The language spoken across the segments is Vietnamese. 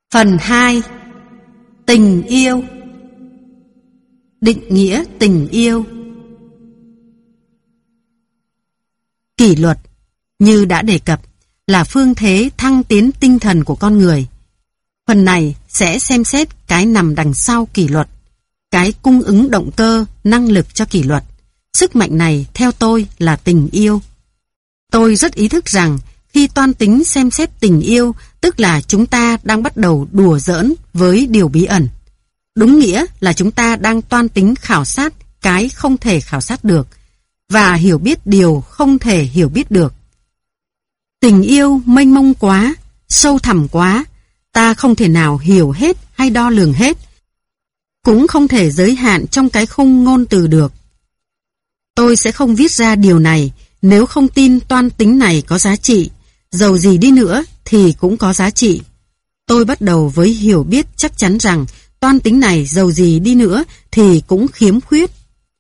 Phần 2. Tình yêu. Định nghĩa tình yêu. Kỷ luật, như đã đề cập, là phương thế thăng tiến tinh thần của con người. Phần này sẽ xem xét cái nằm đằng sau kỷ luật, cái cung ứng động cơ, năng lực cho kỷ luật. Sức mạnh này theo tôi là tình yêu. Tôi rất ý thức rằng khi toan tính xem xét tình yêu, tức là chúng ta đang bắt đầu đùa giỡn với điều bí ẩn. Đúng nghĩa là chúng ta đang toan tính khảo sát cái không thể khảo sát được và hiểu biết điều không thể hiểu biết được. Tình yêu mênh mông quá, sâu thẳm quá, ta không thể nào hiểu hết hay đo lường hết, cũng không thể giới hạn trong cái khung ngôn từ được. Tôi sẽ không viết ra điều này nếu không tin toan tính này có giá trị, dầu gì đi nữa thì cũng có giá trị. Tôi bắt đầu với hiểu biết chắc chắn rằng toan tính này dầu gì đi nữa thì cũng khiếm khuyết.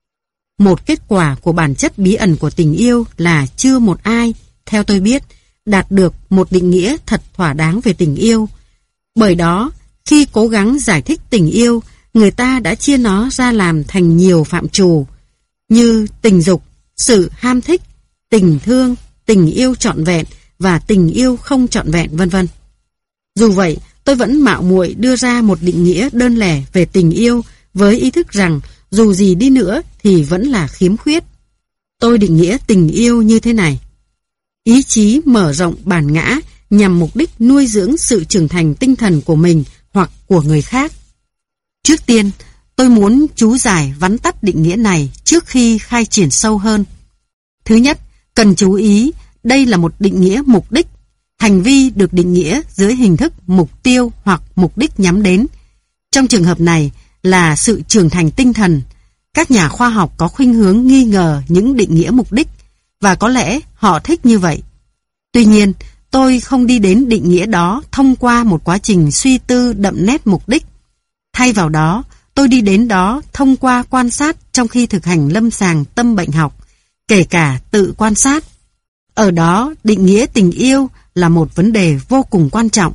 Một kết quả của bản chất bí ẩn của tình yêu là chưa một ai, theo tôi biết, đạt được một định nghĩa thật thỏa đáng về tình yêu. Bởi đó, khi cố gắng giải thích tình yêu, người ta đã chia nó ra làm thành nhiều phạm trù, như tình dục, sự ham thích, tình thương, tình yêu trọn vẹn và tình yêu không trọn vẹn, vân vân. Dù vậy, tôi vẫn mạo muội đưa ra một định nghĩa đơn lẻ về tình yêu với ý thức rằng dù gì đi nữa thì vẫn là khiếm khuyết. Tôi định nghĩa tình yêu như thế này: ý chí mở rộng bản ngã nhằm mục đích nuôi dưỡng sự trưởng thành tinh thần của mình hoặc của người khác. Trước tiên, tôi muốn chú giải vắn tắt định nghĩa này trước khi khai triển sâu hơn. Thứ nhất, cần chú ý, đây là một định nghĩa mục đích. Hành vi được định nghĩa dưới hình thức mục tiêu hoặc mục đích nhắm đến. Trong trường hợp này là sự trưởng thành tinh thần. Các nhà khoa học có khuynh hướng nghi ngờ những định nghĩa mục đích, và có lẽ họ thích như vậy. Tuy nhiên, tôi không đi đến định nghĩa đó thông qua một quá trình suy tư đậm nét mục đích. Thay vào đó, tôi đi đến đó thông qua quan sát trong khi thực hành lâm sàng tâm bệnh học, kể cả tự quan sát. Ở đó, định nghĩa tình yêu là một vấn đề vô cùng quan trọng.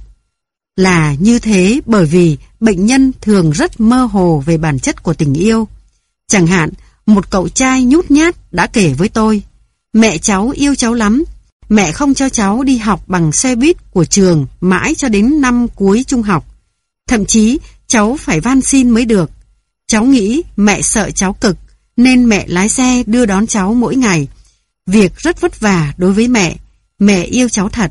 Là như thế bởi vì bệnh nhân thường rất mơ hồ về bản chất của tình yêu. Chẳng hạn, một cậu trai nhút nhát đã kể với tôi: mẹ cháu yêu cháu lắm, mẹ không cho cháu đi học bằng xe buýt của trường mãi cho đến năm cuối trung học. Thậm chí cháu phải van xin mới được. Cháu nghĩ mẹ sợ cháu cực, nên mẹ lái xe đưa đón cháu mỗi ngày. Việc rất vất vả đối với mẹ yêu cháu thật.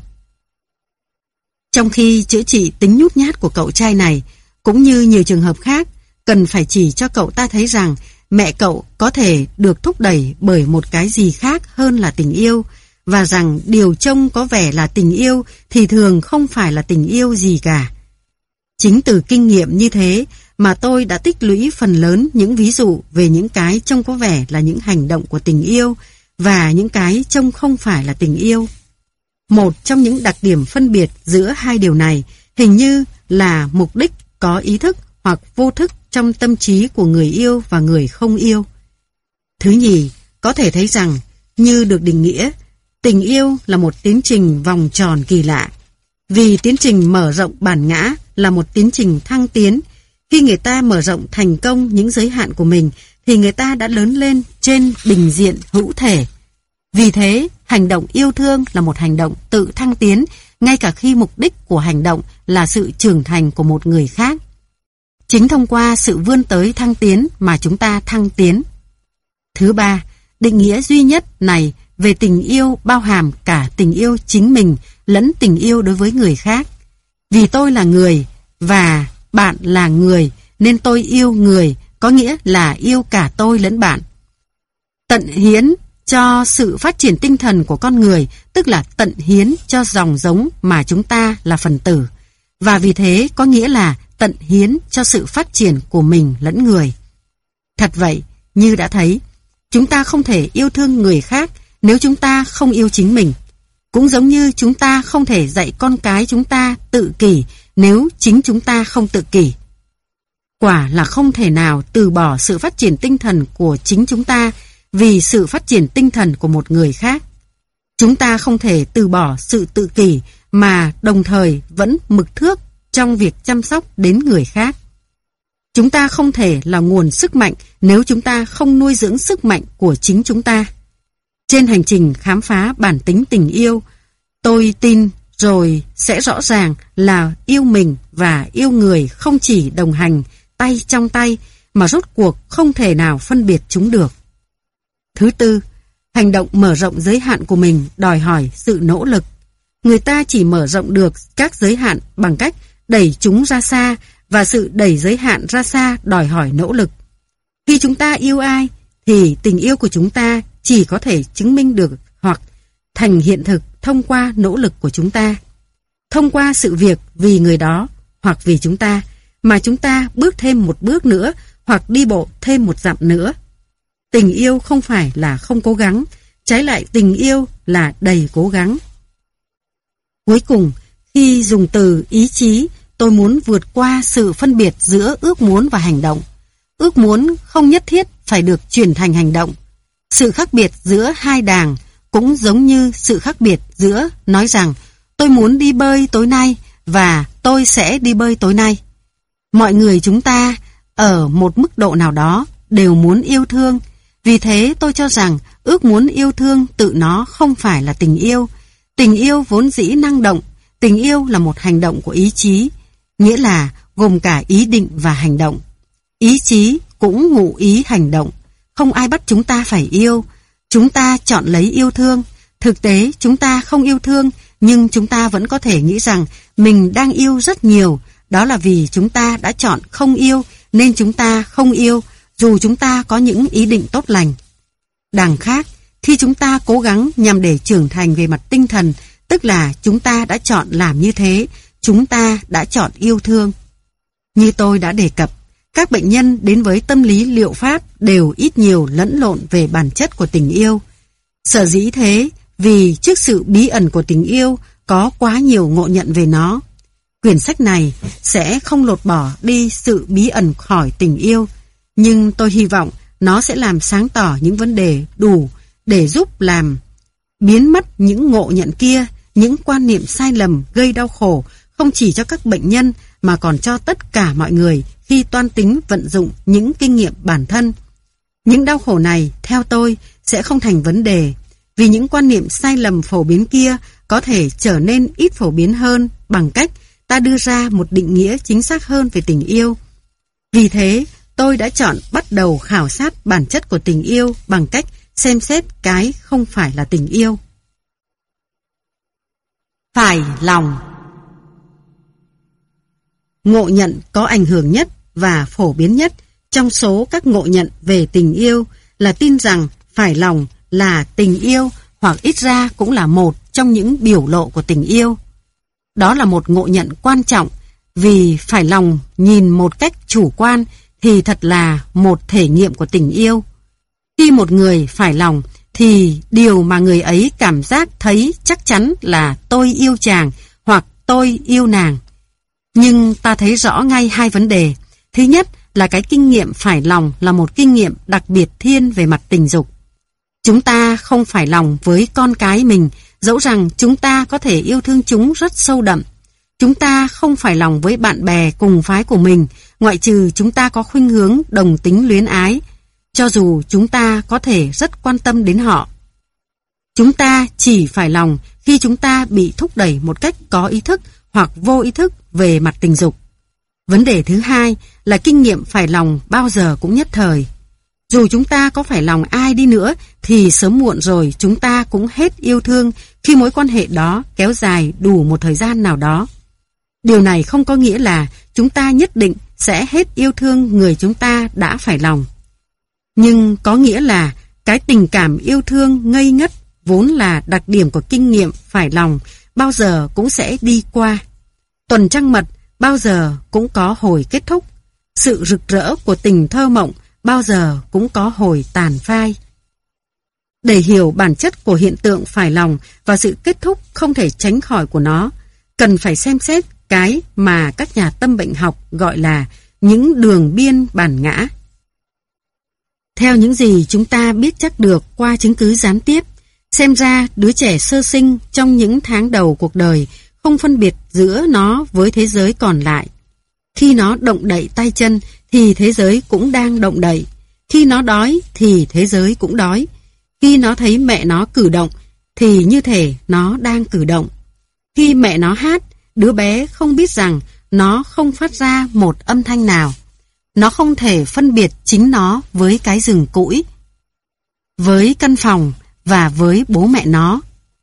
Trong khi chữa trị tính nhút nhát của cậu trai này, cũng như nhiều trường hợp khác, cần phải chỉ cho cậu ta thấy rằng mẹ cậu có thể được thúc đẩy bởi một cái gì khác hơn là tình yêu, và rằng điều trông có vẻ là tình yêu thì thường không phải là tình yêu gì cả. Chính từ kinh nghiệm như thế mà tôi đã tích lũy phần lớn những ví dụ về những cái trông có vẻ là những hành động của tình yêu và những cái trông không phải là tình yêu. Một trong những đặc điểm phân biệt giữa hai điều này hình như là mục đích có ý thức hoặc vô thức trong tâm trí của người yêu và người không yêu. Thứ nhì, có thể thấy rằng, như được định nghĩa, tình yêu là một tiến trình vòng tròn kỳ lạ. Vì tiến trình mở rộng bản ngã là một tiến trình thăng tiến. Khi người ta mở rộng thành công những giới hạn của mình, thì người ta đã lớn lên trên bình diện hữu thể. Vì thế, hành động yêu thương là một hành động tự thăng tiến, ngay cả khi mục đích của hành động là sự trưởng thành của một người khác. Chính thông qua sự vươn tới thăng tiến mà chúng ta thăng tiến. Thứ ba, định nghĩa duy nhất này về tình yêu bao hàm cả tình yêu chính mình lẫn tình yêu đối với người khác. Vì tôi là người và bạn là người, nên tôi yêu người, có nghĩa là yêu cả tôi lẫn bạn. Tận hiến cho sự phát triển tinh thần của con người, tức là tận hiến cho dòng giống mà chúng ta là phần tử, và vì thế có nghĩa là tận hiến cho sự phát triển của mình lẫn người. Thật vậy, như đã thấy, chúng ta không thể yêu thương người khác nếu chúng ta không yêu chính mình. Cũng giống như chúng ta không thể dạy con cái chúng ta tự kỷ nếu chính chúng ta không tự kỷ. Quả là không thể nào từ bỏ sự phát triển tinh thần của chính chúng ta vì sự phát triển tinh thần của một người khác. Chúng ta không thể từ bỏ sự tự kỷ mà đồng thời vẫn mực thước trong việc chăm sóc đến người khác. Chúng ta không thể là nguồn sức mạnh nếu chúng ta không nuôi dưỡng sức mạnh của chính chúng ta. Trên hành trình khám phá bản tính tình yêu, tôi tin rồi sẽ rõ ràng là yêu mình và yêu người không chỉ đồng hành tay trong tay, mà rốt cuộc không thể nào phân biệt chúng được. Thứ tư, hành động mở rộng giới hạn của mình đòi hỏi sự nỗ lực. Người ta chỉ mở rộng được các giới hạn bằng cách đẩy chúng ra xa, và sự đẩy giới hạn ra xa đòi hỏi nỗ lực. Khi chúng ta yêu ai, thì tình yêu của chúng ta chỉ có thể chứng minh được hoặc thành hiện thực thông qua nỗ lực của chúng ta. Thông qua sự việc vì người đó hoặc vì chúng ta, mà chúng ta bước thêm một bước nữa hoặc đi bộ thêm một dặm nữa. Tình yêu không phải là không cố gắng, trái lại tình yêu là đầy cố gắng. Cuối cùng, khi dùng từ ý chí, tôi muốn vượt qua sự phân biệt giữa ước muốn và hành động. Ước muốn không nhất thiết phải được chuyển thành hành động. Sự khác biệt giữa hai đàng cũng giống như sự khác biệt giữa nói rằng tôi muốn đi bơi tối nay và tôi sẽ đi bơi tối nay. Mọi người chúng ta ở một mức độ nào đó đều muốn yêu thương. Vì thế tôi cho rằng ước muốn yêu thương tự nó không phải là tình yêu. Tình yêu vốn dĩ năng động. Tình yêu là một hành động của ý chí, nghĩa là gồm cả ý định và hành động. Ý chí cũng ngụ ý hành động. Không ai bắt chúng ta phải yêu. Chúng ta chọn lấy yêu thương. Thực tế chúng ta không yêu thương, nhưng chúng ta vẫn có thể nghĩ rằng mình đang yêu rất nhiều. Đó là vì chúng ta đã chọn không yêu, nên chúng ta không yêu, dù chúng ta có những ý định tốt lành. Đằng khác, khi chúng ta cố gắng nhằm để trưởng thành về mặt tinh thần, tức là chúng ta đã chọn làm như thế, chúng ta đã chọn yêu thương. Như tôi đã đề cập, các bệnh nhân đến với tâm lý liệu pháp đều ít nhiều lẫn lộn về bản chất của tình yêu. Sở dĩ thế, vì trước sự bí ẩn của tình yêu có quá nhiều ngộ nhận về nó. Quyển sách này sẽ không lột bỏ đi sự bí ẩn khỏi tình yêu, nhưng tôi hy vọng nó sẽ làm sáng tỏ những vấn đề đủ để giúp làm biến mất những ngộ nhận kia, những quan niệm sai lầm gây đau khổ không chỉ cho các bệnh nhân mà còn cho tất cả mọi người khi toan tính vận dụng những kinh nghiệm bản thân. Những đau khổ này, theo tôi, sẽ không thành vấn đề, vì những quan niệm sai lầm phổ biến kia có thể trở nên ít phổ biến hơn bằng cách ta đưa ra một định nghĩa chính xác hơn về tình yêu. Vì thế, tôi đã chọn bắt đầu khảo sát bản chất của tình yêu bằng cách xem xét cái không phải là tình yêu. Phải lòng. Ngộ nhận có ảnh hưởng nhất và phổ biến nhất trong số các ngộ nhận về tình yêu là tin rằng phải lòng là tình yêu, hoặc ít ra cũng là một trong những biểu lộ của tình yêu. Đó là một ngộ nhận quan trọng, vì phải lòng nhìn một cách chủ quan thì thật là một thể nghiệm của tình yêu. Khi một người phải lòng thì điều mà người ấy cảm giác thấy chắc chắn là tôi yêu chàng hoặc tôi yêu nàng. Nhưng ta thấy rõ ngay hai vấn đề. Thứ nhất là cái kinh nghiệm phải lòng là một kinh nghiệm đặc biệt thiên về mặt tình dục. Chúng ta không phải lòng với con cái mình, dẫu rằng chúng ta có thể yêu thương chúng rất sâu đậm. Chúng ta không phải lòng với bạn bè cùng phái của mình, ngoại trừ chúng ta có khuynh hướng đồng tính luyến ái, cho dù chúng ta có thể rất quan tâm đến họ. Chúng ta chỉ phải lòng khi chúng ta bị thúc đẩy một cách có ý thức hoặc vô ý thức về mặt tình dục. Vấn đề thứ hai là kinh nghiệm phải lòng bao giờ cũng nhất thời. Dù chúng ta có phải lòng ai đi nữa thì sớm muộn rồi chúng ta cũng hết yêu thương khi mối quan hệ đó kéo dài đủ một thời gian nào đó. Điều này không có nghĩa là chúng ta nhất định sẽ hết yêu thương người chúng ta đã phải lòng. Nhưng có nghĩa là cái tình cảm yêu thương ngây ngất vốn là đặc điểm của kinh nghiệm phải lòng bao giờ cũng sẽ đi qua. Tuần trăng mật bao giờ cũng có hồi kết thúc. Sự rực rỡ của tình thơ mộng bao giờ cũng có hồi tàn phai. Để hiểu bản chất của hiện tượng phải lòng và sự kết thúc không thể tránh khỏi của nó, cần phải xem xét cái mà các nhà tâm bệnh học gọi là những đường biên bản ngã. Theo những gì chúng ta biết chắc được qua chứng cứ gián tiếp, xem ra đứa trẻ sơ sinh trong những tháng đầu cuộc đời không phân biệt giữa nó với thế giới còn lại. Khi nó động đậy tay chân thì thế giới cũng đang động đậy. Khi nó đói thì thế giới cũng đói. Khi nó thấy mẹ nó cử động thì như thể nó đang cử động. Khi mẹ nó hát, đứa bé không biết rằng nó không phát ra một âm thanh nào. Nó không thể phân biệt chính nó với cái giường cũi, với căn phòng và với bố mẹ nó.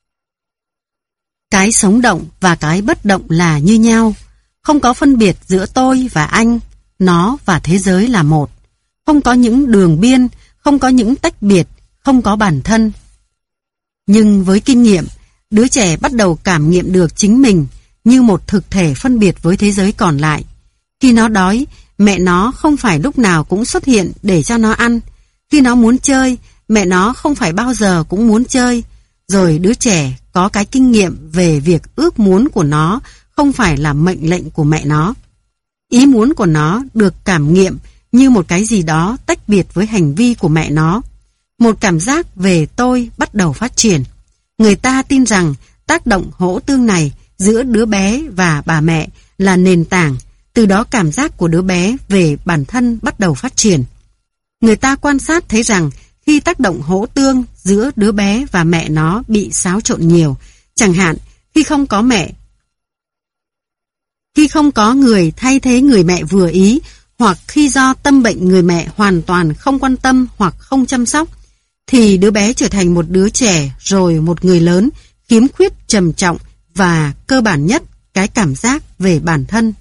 Cái sống động và cái bất động là như nhau. Không có phân biệt giữa tôi và anh, nó và thế giới là một. Không có những đường biên, không có những tách biệt, không có bản thân. Nhưng với kinh nghiệm, đứa trẻ bắt đầu cảm nghiệm được chính mình như một thực thể phân biệt với thế giới còn lại. Khi nó đói, mẹ nó không phải lúc nào cũng xuất hiện để cho nó ăn. Khi nó muốn chơi, mẹ nó không phải bao giờ cũng muốn chơi. Rồi đứa trẻ có cái kinh nghiệm về việc ước muốn của nó không phải là mệnh lệnh của mẹ nó. Ý muốn của nó được cảm nghiệm như một cái gì đó tách biệt với hành vi của mẹ nó. Một cảm giác về tôi bắt đầu phát triển. Người ta tin rằng tác động hỗ tương này giữa đứa bé và bà mẹ là nền tảng, từ đó cảm giác của đứa bé về bản thân bắt đầu phát triển. Người ta quan sát thấy rằng khi tác động hỗ tương giữa đứa bé và mẹ nó bị xáo trộn nhiều, chẳng hạn khi không có mẹ, khi không có người thay thế người mẹ vừa ý, hoặc khi do tâm bệnh người mẹ hoàn toàn không quan tâm hoặc không chăm sóc, thì đứa bé trở thành một đứa trẻ rồi một người lớn, khiếm khuyết trầm trọng và cơ bản nhất cái cảm giác về bản thân.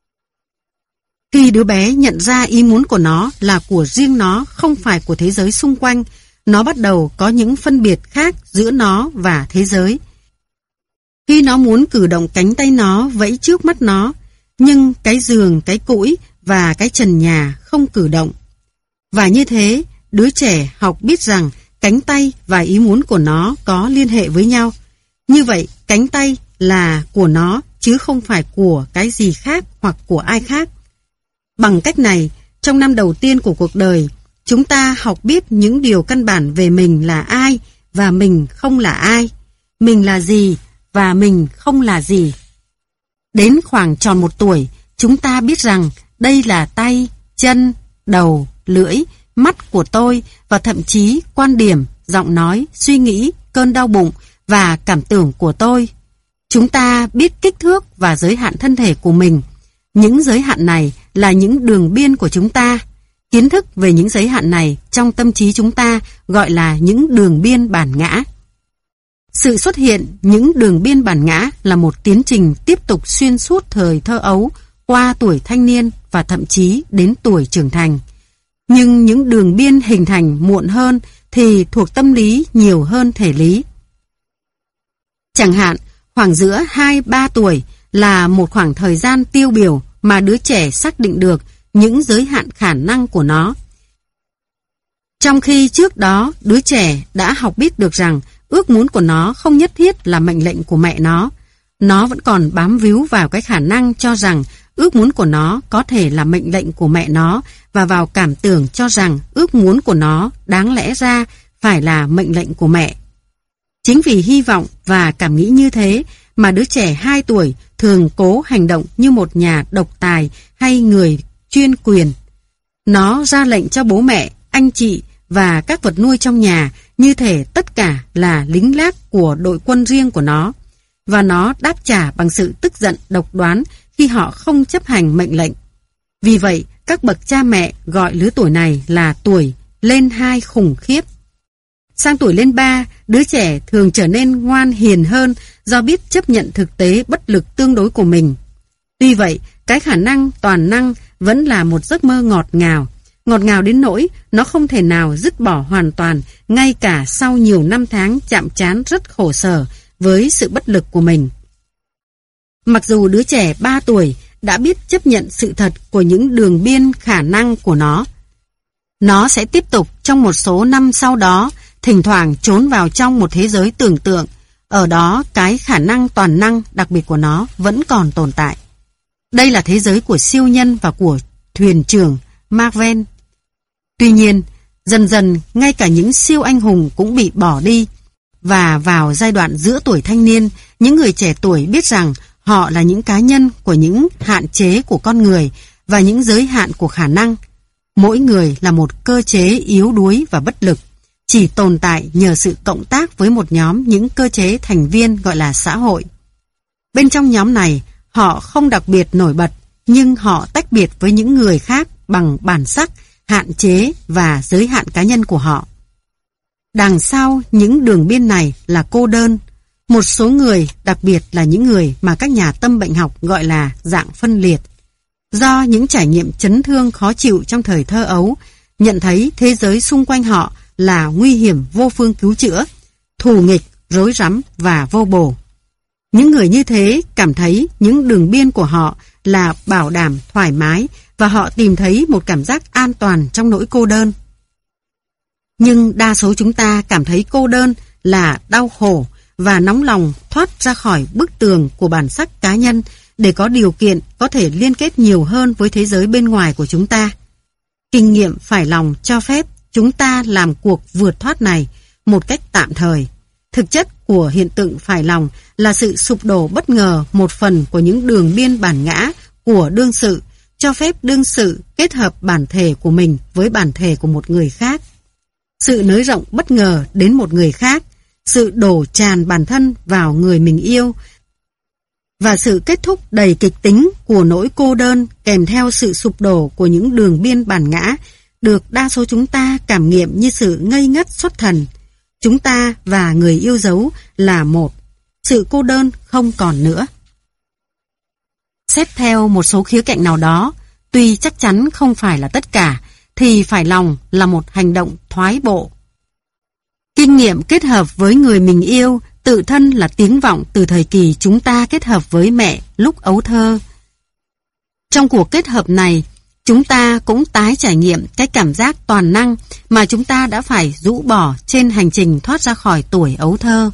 Khi đứa bé nhận ra ý muốn của nó là của riêng nó, không phải của thế giới xung quanh, nó bắt đầu có những phân biệt khác giữa nó và thế giới. Khi nó muốn cử động cánh tay nó vẫy trước mắt nó, nhưng cái giường, cái cũi và cái trần nhà không cử động. Và như thế, đứa trẻ học biết rằng cánh tay và ý muốn của nó có liên hệ với nhau. Như vậy, cánh tay là của nó chứ không phải của cái gì khác hoặc của ai khác. Bằng cách này, trong năm đầu tiên của cuộc đời, chúng ta học biết những điều căn bản về mình là ai và mình không là ai, mình là gì và mình không là gì. Đến khoảng tròn 1 tuổi, chúng ta biết rằng đây là tay, chân, đầu, lưỡi, mắt của tôi và thậm chí quan điểm, giọng nói, suy nghĩ, cơn đau bụng và cảm tưởng của tôi. Chúng ta biết kích thước và giới hạn thân thể của mình. Những giới hạn này là những đường biên của chúng ta. Kiến thức về những giới hạn này trong tâm trí chúng ta gọi là những đường biên bản ngã. Sự xuất hiện những đường biên bản ngã là một tiến trình tiếp tục xuyên suốt thời thơ ấu, qua tuổi thanh niên và thậm chí đến tuổi trưởng thành. Nhưng những đường biên hình thành muộn hơn thì thuộc tâm lý nhiều hơn thể lý. Chẳng hạn, khoảng giữa 2-3 tuổi là một khoảng thời gian tiêu biểu mà đứa trẻ xác định được những giới hạn khả năng của nó. Trong khi trước đó, đứa trẻ đã học biết được rằng ước muốn của nó không nhất thiết là mệnh lệnh của mẹ nó. Nó vẫn còn bám víu vào cái khả năng cho rằng ước muốn của nó có thể là mệnh lệnh của mẹ nó và vào cảm tưởng cho rằng ước muốn của nó đáng lẽ ra phải là mệnh lệnh của mẹ. Chính vì hy vọng và cảm nghĩ như thế mà đứa trẻ 2 tuổi thường cố hành động như một nhà độc tài hay người chuyên quyền. Nó ra lệnh cho bố mẹ, anh chị và các vật nuôi trong nhà như thể tất cả là lính lác của đội quân riêng của nó. Và nó đáp trả bằng sự tức giận độc đoán khi họ không chấp hành mệnh lệnh. Vì vậy, các bậc cha mẹ gọi lứa tuổi này là tuổi lên 2 khủng khiếp. Sang tuổi lên 3, đứa trẻ thường trở nên ngoan hiền hơn do biết chấp nhận thực tế bất lực tương đối của mình. Tuy vậy, cái khả năng toàn năng vẫn là một giấc mơ ngọt ngào đến nỗi nó không thể nào dứt bỏ hoàn toàn ngay cả sau nhiều năm tháng chạm trán rất khổ sở với sự bất lực của mình. Mặc dù đứa trẻ 3 tuổi đã biết chấp nhận sự thật của những đường biên khả năng của nó sẽ tiếp tục trong một số năm sau đó, thỉnh thoảng trốn vào trong một thế giới tưởng tượng. Ở đó, cái khả năng toàn năng đặc biệt của nó vẫn còn tồn tại. Đây là thế giới của siêu nhân và của thuyền trưởng Marvel. Tuy nhiên, dần dần ngay cả những siêu anh hùng cũng bị bỏ đi. Và vào giai đoạn giữa tuổi thanh niên, những người trẻ tuổi biết rằng Họ là những cá nhân của những hạn chế của con người và những giới hạn của khả năng. Mỗi người là một cơ chế yếu đuối và bất lực, chỉ tồn tại nhờ sự cộng tác với một nhóm những cơ chế thành viên gọi là xã hội. Bên trong nhóm này, họ không đặc biệt nổi bật, nhưng họ tách biệt với những người khác bằng bản sắc, hạn chế và giới hạn cá nhân của họ. Đằng sau những đường biên này là cô đơn. Một số người, đặc biệt là những người mà các nhà tâm bệnh học gọi là dạng phân liệt, do những trải nghiệm chấn thương khó chịu trong thời thơ ấu, nhận thấy thế giới xung quanh họ là nguy hiểm vô phương cứu chữa, thù nghịch, rối rắm và vô bổ. Những người như thế cảm thấy những đường biên của họ là bảo đảm thoải mái và họ tìm thấy một cảm giác an toàn trong nỗi cô đơn. Nhưng đa số chúng ta cảm thấy cô đơn là đau khổ và nóng lòng thoát ra khỏi bức tường của bản sắc cá nhân để có điều kiện có thể liên kết nhiều hơn với thế giới bên ngoài của chúng ta. Kinh nghiệm phải lòng cho phép chúng ta làm cuộc vượt thoát này một cách tạm thời. Thực chất của hiện tượng phải lòng là sự sụp đổ bất ngờ một phần của những đường biên bản ngã của đương sự, cho phép đương sự kết hợp bản thể của mình với bản thể của một người khác. Sự nới rộng bất ngờ đến một người khác, sự đổ tràn bản thân vào người mình yêu, và sự kết thúc đầy kịch tính của nỗi cô đơn kèm theo sự sụp đổ của những đường biên bản ngã được đa số chúng ta cảm nghiệm như sự ngây ngất xuất thần. Chúng ta và người yêu dấu là một. Sự cô đơn không còn nữa. Xét theo một số khía cạnh nào đó, tuy chắc chắn không phải là tất cả, thì phải lòng là một hành động thoái bộ. Kinh nghiệm kết hợp với người mình yêu tự thân là tiếng vọng từ thời kỳ chúng ta kết hợp với mẹ lúc ấu thơ. Trong cuộc kết hợp này, chúng ta cũng tái trải nghiệm cái cảm giác toàn năng mà chúng ta đã phải rũ bỏ trên hành trình thoát ra khỏi tuổi ấu thơ.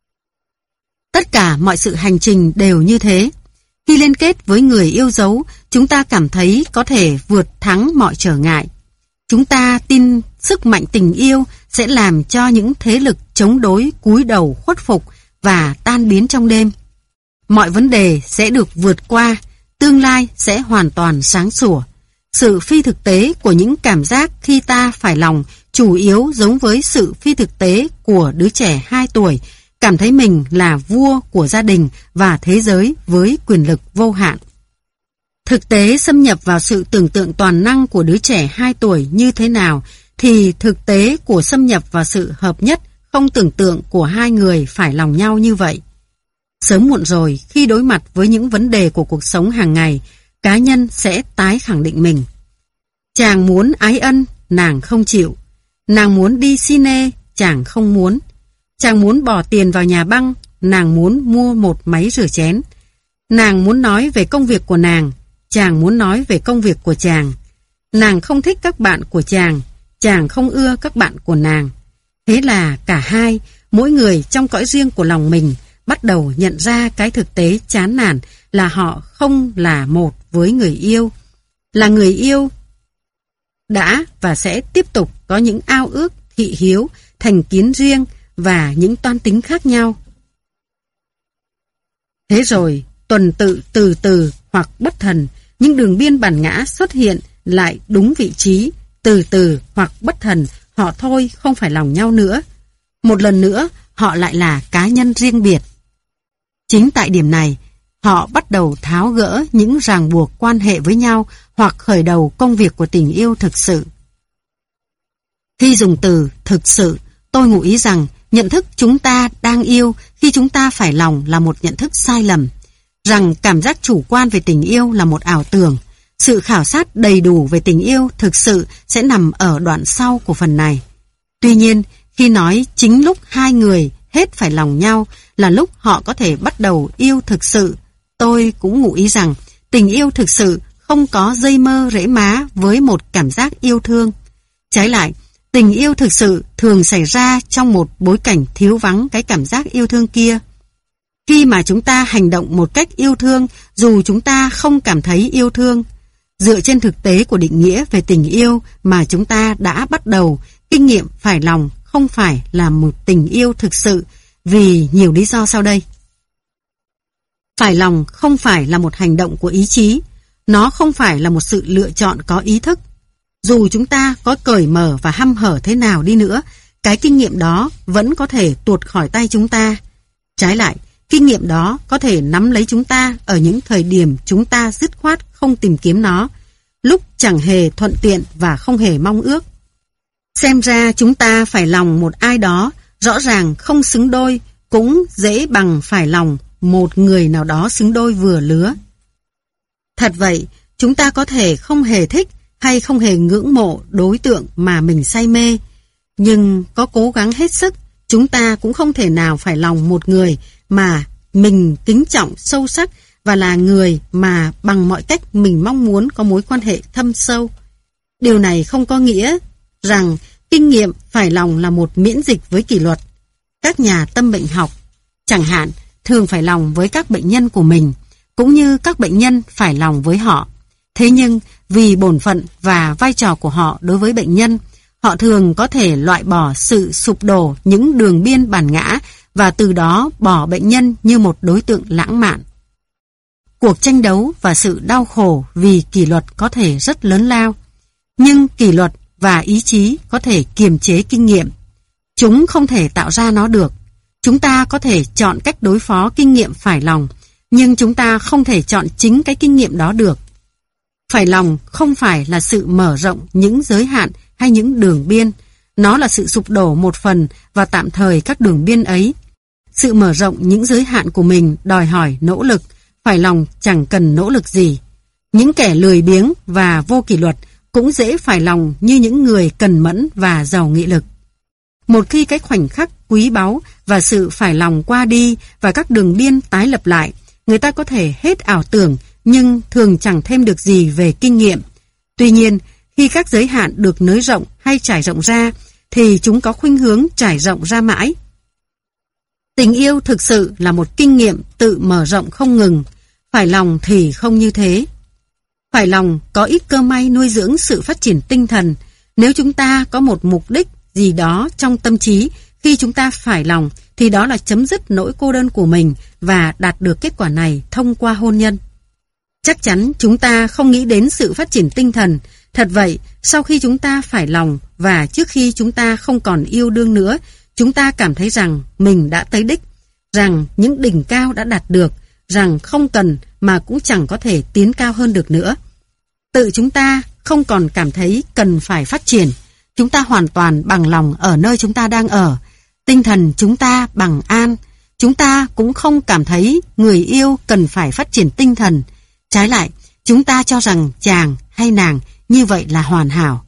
Tất cả mọi sự hành trình đều như thế. Khi liên kết với người yêu dấu, chúng ta cảm thấy có thể vượt thắng mọi trở ngại. Chúng ta tin sức mạnh tình yêu sẽ làm cho những thế lực chống đối cúi đầu khuất phục và tan biến trong đêm. Mọi vấn đề sẽ được vượt qua, tương lai sẽ hoàn toàn sáng sủa. Sự phi thực tế của những cảm giác khi ta phải lòng chủ yếu giống với sự phi thực tế của đứa trẻ 2 tuổi, cảm thấy mình là vua của gia đình và thế giới với quyền lực vô hạn. Thực tế xâm nhập vào sự tưởng tượng toàn năng của đứa trẻ 2 tuổi như thế nào, thì thực tế của xâm nhập vào sự hợp nhất không tưởng tượng của hai người phải lòng nhau như vậy. Sớm muộn rồi, khi đối mặt với những vấn đề của cuộc sống hàng ngày, cá nhân sẽ tái khẳng định mình. Chàng muốn ái ân, nàng không chịu. Nàng muốn đi cine, chàng không muốn. Chàng muốn bỏ tiền vào nhà băng, nàng muốn mua một máy rửa chén. Nàng muốn nói về công việc của nàng, chàng muốn nói về công việc của chàng. Nàng không thích các bạn của chàng không ưa các bạn của nàng. Thế là cả hai, mỗi người trong cõi riêng của lòng mình, bắt đầu nhận ra cái thực tế chán nản là họ không là một với người yêu. Là người yêu đã và sẽ tiếp tục có những ao ước, thị hiếu, thành kiến riêng và những toan tính khác nhau. Thế rồi, tuần tự từ từ hoặc bất thần, những đường biên bản ngã xuất hiện lại đúng vị trí, từ từ hoặc bất thần, họ thôi không phải lòng nhau nữa. Một lần nữa, họ lại là cá nhân riêng biệt. Chính tại điểm này, họ bắt đầu tháo gỡ những ràng buộc quan hệ với nhau hoặc khởi đầu công việc của tình yêu thực sự. Khi dùng từ thực sự, tôi ngụ ý rằng nhận thức chúng ta đang yêu khi chúng ta phải lòng là một nhận thức sai lầm, rằng cảm giác chủ quan về tình yêu là một ảo tưởng. Sự khảo sát đầy đủ về tình yêu thực sự sẽ nằm ở đoạn sau của phần này. Tuy nhiên, khi nói chính lúc hai người hết phải lòng nhau là lúc họ có thể bắt đầu yêu thực sự, tôi cũng ngụ ý rằng tình yêu thực sự không có dây mơ rễ má với một cảm giác yêu thương. Trái lại, tình yêu thực sự thường xảy ra trong một bối cảnh thiếu vắng cái cảm giác yêu thương kia. Khi mà chúng ta hành động một cách yêu thương, dù chúng ta không cảm thấy yêu thương, dựa trên thực tế của định nghĩa về tình yêu mà chúng ta đã bắt đầu, kinh nghiệm phải lòng không phải là một tình yêu thực sự vì nhiều lý do sau đây. Phải lòng không phải là một hành động của ý chí, nó không phải là một sự lựa chọn có ý thức. Dù chúng ta có cởi mở và hăm hở thế nào đi nữa, cái kinh nghiệm đó vẫn có thể tuột khỏi tay chúng ta. Trái lại, kinh nghiệm đó có thể nắm lấy chúng ta ở những thời điểm chúng ta dứt khoát không tìm kiếm nó, lúc chẳng hề thuận tiện và không hề mong ước. Xem ra chúng ta phải lòng một ai đó rõ ràng không xứng đôi cũng dễ bằng phải lòng một người nào đó xứng đôi vừa lứa. Thật vậy, chúng ta có thể không hề thích hay không hề ngưỡng mộ đối tượng mà mình say mê, nhưng có cố gắng hết sức, chúng ta cũng không thể nào phải lòng một người mà mình kính trọng sâu sắc và là người mà bằng mọi cách mình mong muốn có mối quan hệ thâm sâu. Điều này không có nghĩa rằng kinh nghiệm phải lòng là một miễn dịch với kỷ luật. Các nhà tâm bệnh học, chẳng hạn, thường phải lòng với các bệnh nhân của mình, cũng như các bệnh nhân phải lòng với họ. Thế nhưng, vì bổn phận và vai trò của họ đối với bệnh nhân, họ thường có thể loại bỏ sự sụp đổ những đường biên bản ngã và từ đó bỏ bệnh nhân như một đối tượng lãng mạn. Cuộc tranh đấu và sự đau khổ vì kỷ luật có thể rất lớn lao, nhưng kỷ luật và ý chí có thể kiềm chế kinh nghiệm. Chúng không thể tạo ra nó được. Chúng ta có thể chọn cách đối phó kinh nghiệm phải lòng, nhưng chúng ta không thể chọn chính cái kinh nghiệm đó được. Phải lòng không phải là sự mở rộng những giới hạn hay những đường biên. Nó là sự sụp đổ một phần và tạm thời các đường biên ấy. Sự mở rộng những giới hạn của mình đòi hỏi nỗ lực, phải lòng chẳng cần nỗ lực gì. Những kẻ lười biếng và vô kỷ luật cũng dễ phải lòng như những người cần mẫn và giàu nghị lực. Một khi cái khoảnh khắc quý báu và sự phải lòng qua đi và các đường biên tái lập lại, người ta có thể hết ảo tưởng nhưng thường chẳng thêm được gì về kinh nghiệm. Tuy nhiên, khi các giới hạn được nới rộng hay trải rộng ra, thì chúng có khuynh hướng trải rộng ra mãi. Tình yêu thực sự là một kinh nghiệm tự mở rộng không ngừng, phải lòng thì không như thế. Phải lòng có ít cơ may nuôi dưỡng sự phát triển tinh thần. Nếu chúng ta có một mục đích gì đó trong tâm trí, khi chúng ta phải lòng, thì đó là chấm dứt nỗi cô đơn của mình và đạt được kết quả này thông qua hôn nhân. Chắc chắn chúng ta không nghĩ đến sự phát triển tinh thần. Thật vậy, sau khi chúng ta phải lòng và trước khi chúng ta không còn yêu đương nữa, chúng ta cảm thấy rằng mình đã tới đích, rằng những đỉnh cao đã đạt được, rằng không cần mà cũng chẳng có thể tiến cao hơn được nữa. Tự chúng ta không còn cảm thấy cần phải phát triển. Chúng ta hoàn toàn bằng lòng ở nơi chúng ta đang ở. Tinh thần chúng ta bằng an. Chúng ta cũng không cảm thấy người yêu cần phải phát triển tinh thần. Trái lại, chúng ta cho rằng chàng hay nàng như vậy là hoàn hảo.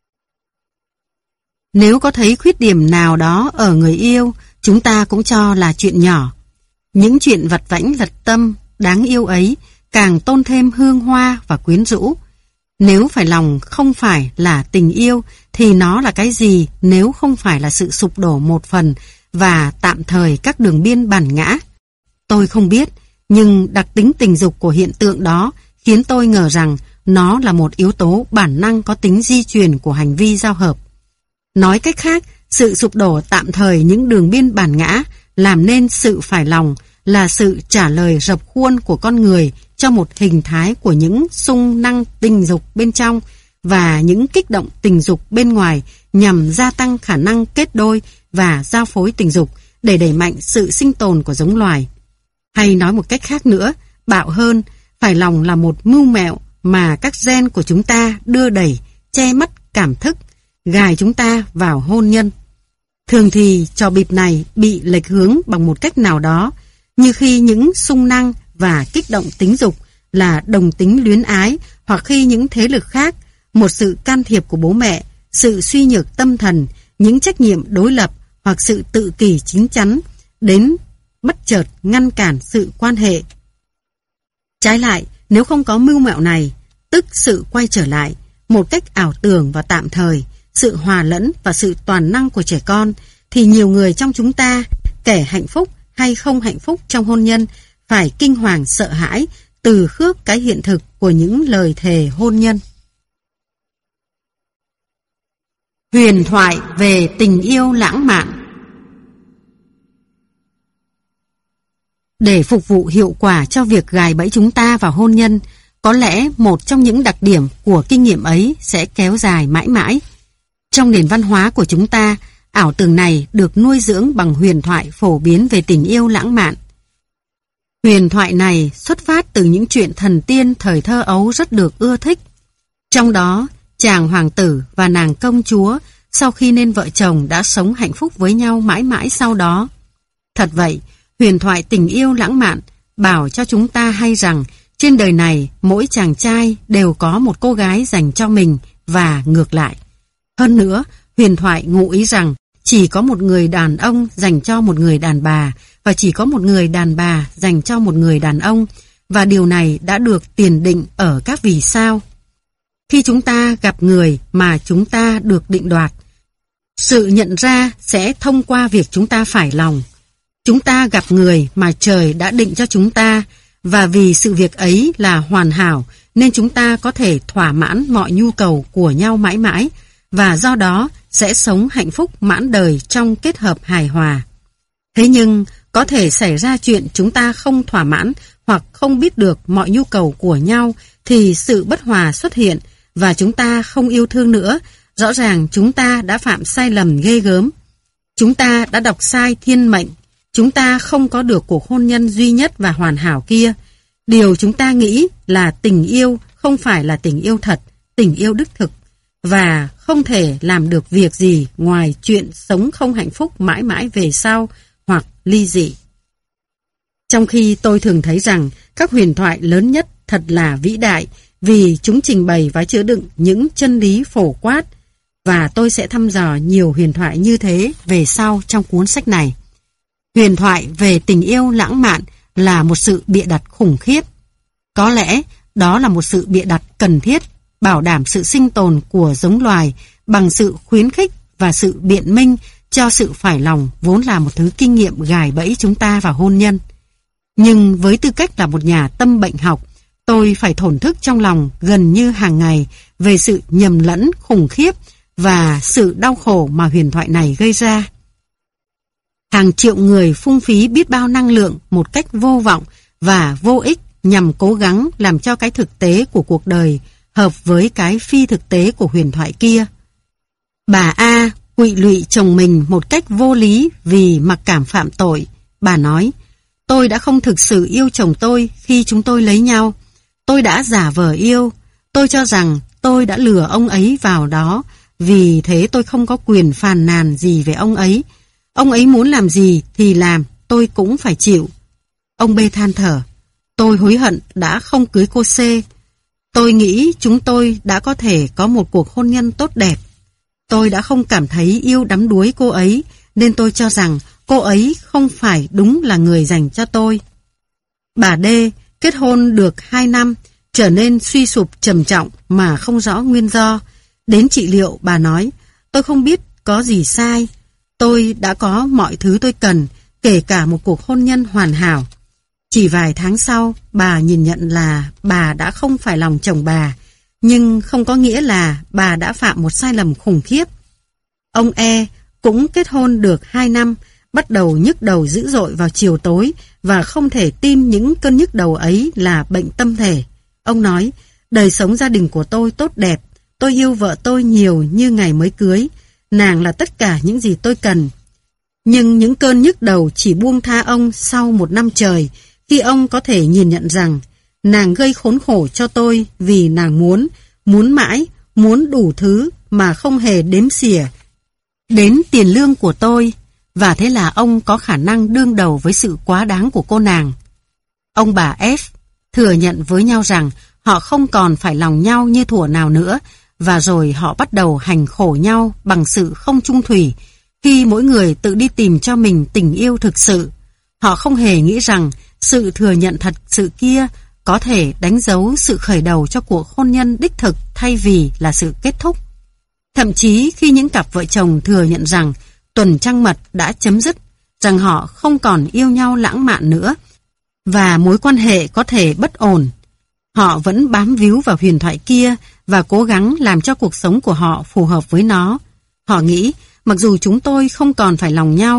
Nếu có thấy khuyết điểm nào đó ở người yêu, chúng ta cũng cho là chuyện nhỏ. Những chuyện vặt vãnh lật tâm, đáng yêu ấy càng tôn thêm hương hoa và quyến rũ. Nếu phải lòng không phải là tình yêu, thì nó là cái gì nếu không phải là sự sụp đổ một phần và tạm thời các đường biên bản ngã? Tôi không biết, nhưng đặc tính tình dục của hiện tượng đó khiến tôi ngờ rằng nó là một yếu tố bản năng có tính di truyền của hành vi giao hợp. Nói cách khác, sự sụp đổ tạm thời những đường biên bản ngã làm nên sự phải lòng là sự trả lời rập khuôn của con người cho một hình thái của những xung năng tình dục bên trong và những kích động tình dục bên ngoài nhằm gia tăng khả năng kết đôi và giao phối tình dục để đẩy mạnh sự sinh tồn của giống loài. Hay nói một cách khác nữa, bạo hơn, phải lòng là một mưu mẹo mà các gen của chúng ta đưa đẩy, che mắt cảm thức, gài chúng ta vào hôn nhân. Thường thì trò bịp này bị lệch hướng bằng một cách nào đó, như khi những xung năng và kích động tính dục là đồng tính luyến ái, hoặc khi những thế lực khác, một sự can thiệp của bố mẹ, sự suy nhược tâm thần, những trách nhiệm đối lập hoặc sự tự kỷ chín chắn đến bất chợt ngăn cản sự quan hệ. Trái lại, nếu không có mưu mẹo này, tức sự quay trở lại, một cách ảo tưởng và tạm thời, sự hòa lẫn và sự toàn năng của trẻ con, thì nhiều người trong chúng ta, kẻ hạnh phúc hay không hạnh phúc trong hôn nhân, phải kinh hoàng sợ hãi từ khước cái hiện thực của những lời thề hôn nhân. Huyền thoại về tình yêu lãng mạn. Để phục vụ hiệu quả cho việc gài bẫy chúng ta vào hôn nhân, có lẽ một trong những đặc điểm của kinh nghiệm ấy sẽ kéo dài mãi mãi. Trong nền văn hóa của chúng ta, ảo tưởng này được nuôi dưỡng bằng huyền thoại phổ biến về tình yêu lãng mạn. Huyền thoại này xuất phát từ những chuyện thần tiên thời thơ ấu rất được ưa thích. Trong đó, chàng hoàng tử và nàng công chúa sau khi nên vợ chồng đã sống hạnh phúc với nhau mãi mãi sau đó. Thật vậy, huyền thoại tình yêu lãng mạn bảo cho chúng ta hay rằng trên đời này mỗi chàng trai đều có một cô gái dành cho mình và ngược lại. Hơn nữa, huyền thoại ngụ ý rằng chỉ có một người đàn ông dành cho một người đàn bà và chỉ có một người đàn bà dành cho một người đàn ông, và điều này đã được tiền định ở các vì sao. Khi chúng ta gặp người mà chúng ta được định đoạt, sự nhận ra sẽ thông qua việc chúng ta phải lòng. Chúng ta gặp người mà trời đã định cho chúng ta, và vì sự việc ấy là hoàn hảo nên chúng ta có thể thỏa mãn mọi nhu cầu của nhau mãi mãi, và do đó sẽ sống hạnh phúc mãn đời trong kết hợp hài hòa. Thế nhưng, có thể xảy ra chuyện chúng ta không thỏa mãn hoặc không biết được mọi nhu cầu của nhau thì sự bất hòa xuất hiện và chúng ta không yêu thương nữa. Rõ ràng chúng ta đã phạm sai lầm ghê gớm. Chúng ta đã đọc sai thiên mệnh. Chúng ta không có được cuộc hôn nhân duy nhất và hoàn hảo kia. Điều chúng ta nghĩ là tình yêu không phải là tình yêu thật, tình yêu đích thực, và không thể làm được việc gì ngoài chuyện sống không hạnh phúc mãi mãi về sau hoặc ly dị. Trong khi tôi thường thấy rằng các huyền thoại lớn nhất thật là vĩ đại vì chúng trình bày và chứa đựng những chân lý phổ quát, và tôi sẽ thăm dò nhiều huyền thoại như thế về sau trong cuốn sách này. Huyền thoại về tình yêu lãng mạn là một sự bịa đặt khủng khiếp. Có lẽ đó là một sự bịa đặt cần thiết, bảo đảm sự sinh tồn của giống loài bằng sự khuyến khích và sự biện minh cho sự phải lòng vốn là một thứ kinh nghiệm gài bẫy chúng ta vào hôn nhân. Nhưng với tư cách là một nhà tâm bệnh học, tôi phải thổn thức trong lòng gần như hàng ngày về sự nhầm lẫn khủng khiếp và sự đau khổ mà huyền thoại này gây ra. Hàng triệu người phung phí biết bao năng lượng một cách vô vọng và vô ích nhằm cố gắng làm cho cái thực tế của cuộc đời hợp với cái phi thực tế của huyền thoại kia. Bà A quỵ lụy chồng mình một cách vô lý vì mặc cảm phạm tội. Bà nói, tôi đã không thực sự yêu chồng tôi khi chúng tôi lấy nhau. Tôi đã giả vờ yêu. Tôi cho rằng tôi đã lừa ông ấy vào đó, vì thế tôi không có quyền phàn nàn gì về ông ấy. Ông ấy muốn làm gì thì làm, tôi cũng phải chịu. Ông B than thở, tôi hối hận đã không cưới cô C. Tôi nghĩ chúng tôi đã có thể có một cuộc hôn nhân tốt đẹp. Tôi đã không cảm thấy yêu đắm đuối cô ấy, nên tôi cho rằng cô ấy không phải đúng là người dành cho tôi. Bà D kết hôn được 2 năm, trở nên suy sụp trầm trọng mà không rõ nguyên do. Đến trị liệu, bà nói, tôi không biết có gì sai. Tôi đã có mọi thứ tôi cần, kể cả một cuộc hôn nhân hoàn hảo. Chỉ vài tháng sau, bà nhìn nhận là bà đã không phải lòng chồng bà, nhưng không có nghĩa là bà đã phạm một sai lầm khủng khiếp. Ông E cũng kết hôn được 2 năm, bắt đầu nhức đầu dữ dội vào chiều tối và không thể tin những cơn nhức đầu ấy là bệnh tâm thể. Ông nói, đời sống gia đình của tôi tốt đẹp, tôi yêu vợ tôi nhiều như ngày mới cưới, nàng là tất cả những gì tôi cần. Nhưng những cơn nhức đầu chỉ buông tha ông sau 1 năm trời, khi ông có thể nhìn nhận rằng nàng gây khốn khổ cho tôi vì nàng muốn mãi, muốn đủ thứ mà không hề đếm xỉa đến tiền lương của tôi, và thế là ông có khả năng đương đầu với sự quá đáng của cô nàng. Ông bà F thừa nhận với nhau rằng họ không còn phải lòng nhau như thuở nào nữa, và rồi họ bắt đầu hành khổ nhau bằng sự không chung thủy, khi mỗi người tự đi tìm cho mình tình yêu thực sự. Họ không hề nghĩ rằng sự thừa nhận thật sự kia có thể đánh dấu sự khởi đầu cho cuộc hôn nhân đích thực thay vì là sự kết thúc. Thậm chí khi những cặp vợ chồng thừa nhận rằng tuần trăng mật đã chấm dứt, rằng họ không còn yêu nhau lãng mạn nữa và mối quan hệ có thể bất ổn, họ vẫn bám víu vào huyền thoại kia và cố gắng làm cho cuộc sống của họ phù hợp với nó. Họ nghĩ, mặc dù chúng tôi không còn phải lòng nhau,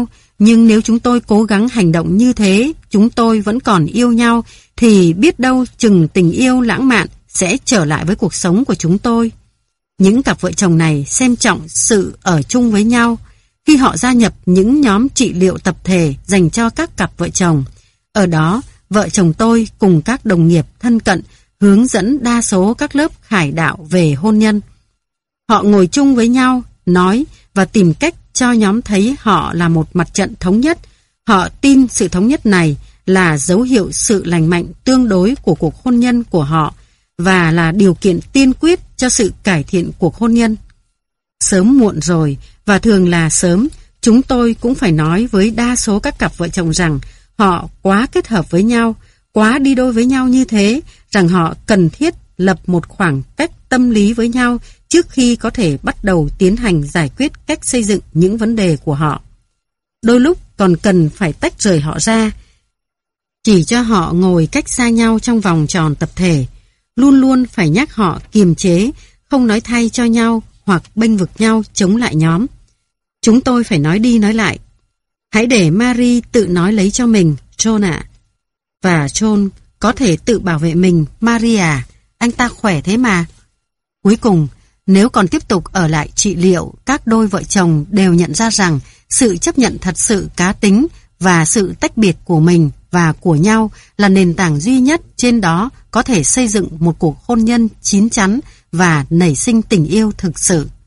Nhưng nếu chúng tôi cố gắng hành động như thế, chúng tôi vẫn còn yêu nhau, thì biết đâu chừng tình yêu lãng mạn sẽ trở lại với cuộc sống của chúng tôi. Những cặp vợ chồng này xem trọng sự ở chung với nhau. Khi họ gia nhập những nhóm trị liệu tập thể dành cho các cặp vợ chồng, ở đó vợ chồng tôi cùng các đồng nghiệp thân cận hướng dẫn đa số các lớp khải đạo về hôn nhân. Họ ngồi chung với nhau, nói và tìm cách cho nhóm thấy họ là một mặt trận thống nhất. Họ tin sự thống nhất này là dấu hiệu sự lành mạnh tương đối của cuộc hôn nhân của họ và là điều kiện tiên quyết cho sự cải thiện cuộc hôn nhân. Sớm muộn rồi, và thường là sớm, chúng tôi cũng phải nói với đa số các cặp vợ chồng rằng họ quá kết hợp với nhau, quá đi đôi với nhau như thế, rằng họ cần thiết lập một khoảng cách tâm lý với nhau trước khi có thể bắt đầu tiến hành giải quyết cách xây dựng những vấn đề của họ. Đôi lúc còn cần phải tách rời họ ra, chỉ cho họ ngồi cách xa nhau trong vòng tròn tập thể. Luôn luôn phải nhắc họ kiềm chế, không nói thay cho nhau hoặc bênh vực nhau chống lại nhóm. Chúng tôi phải nói đi nói lại. Hãy để Marie tự nói lấy cho mình, John ạ. Và John có thể tự bảo vệ mình, Marie à, anh ta khỏe thế mà. Cuối cùng, nếu còn tiếp tục ở lại trị liệu, các đôi vợ chồng đều nhận ra rằng sự chấp nhận thật sự cá tính và sự tách biệt của mình và của nhau là nền tảng duy nhất trên đó có thể xây dựng một cuộc hôn nhân chín chắn và nảy sinh tình yêu thực sự.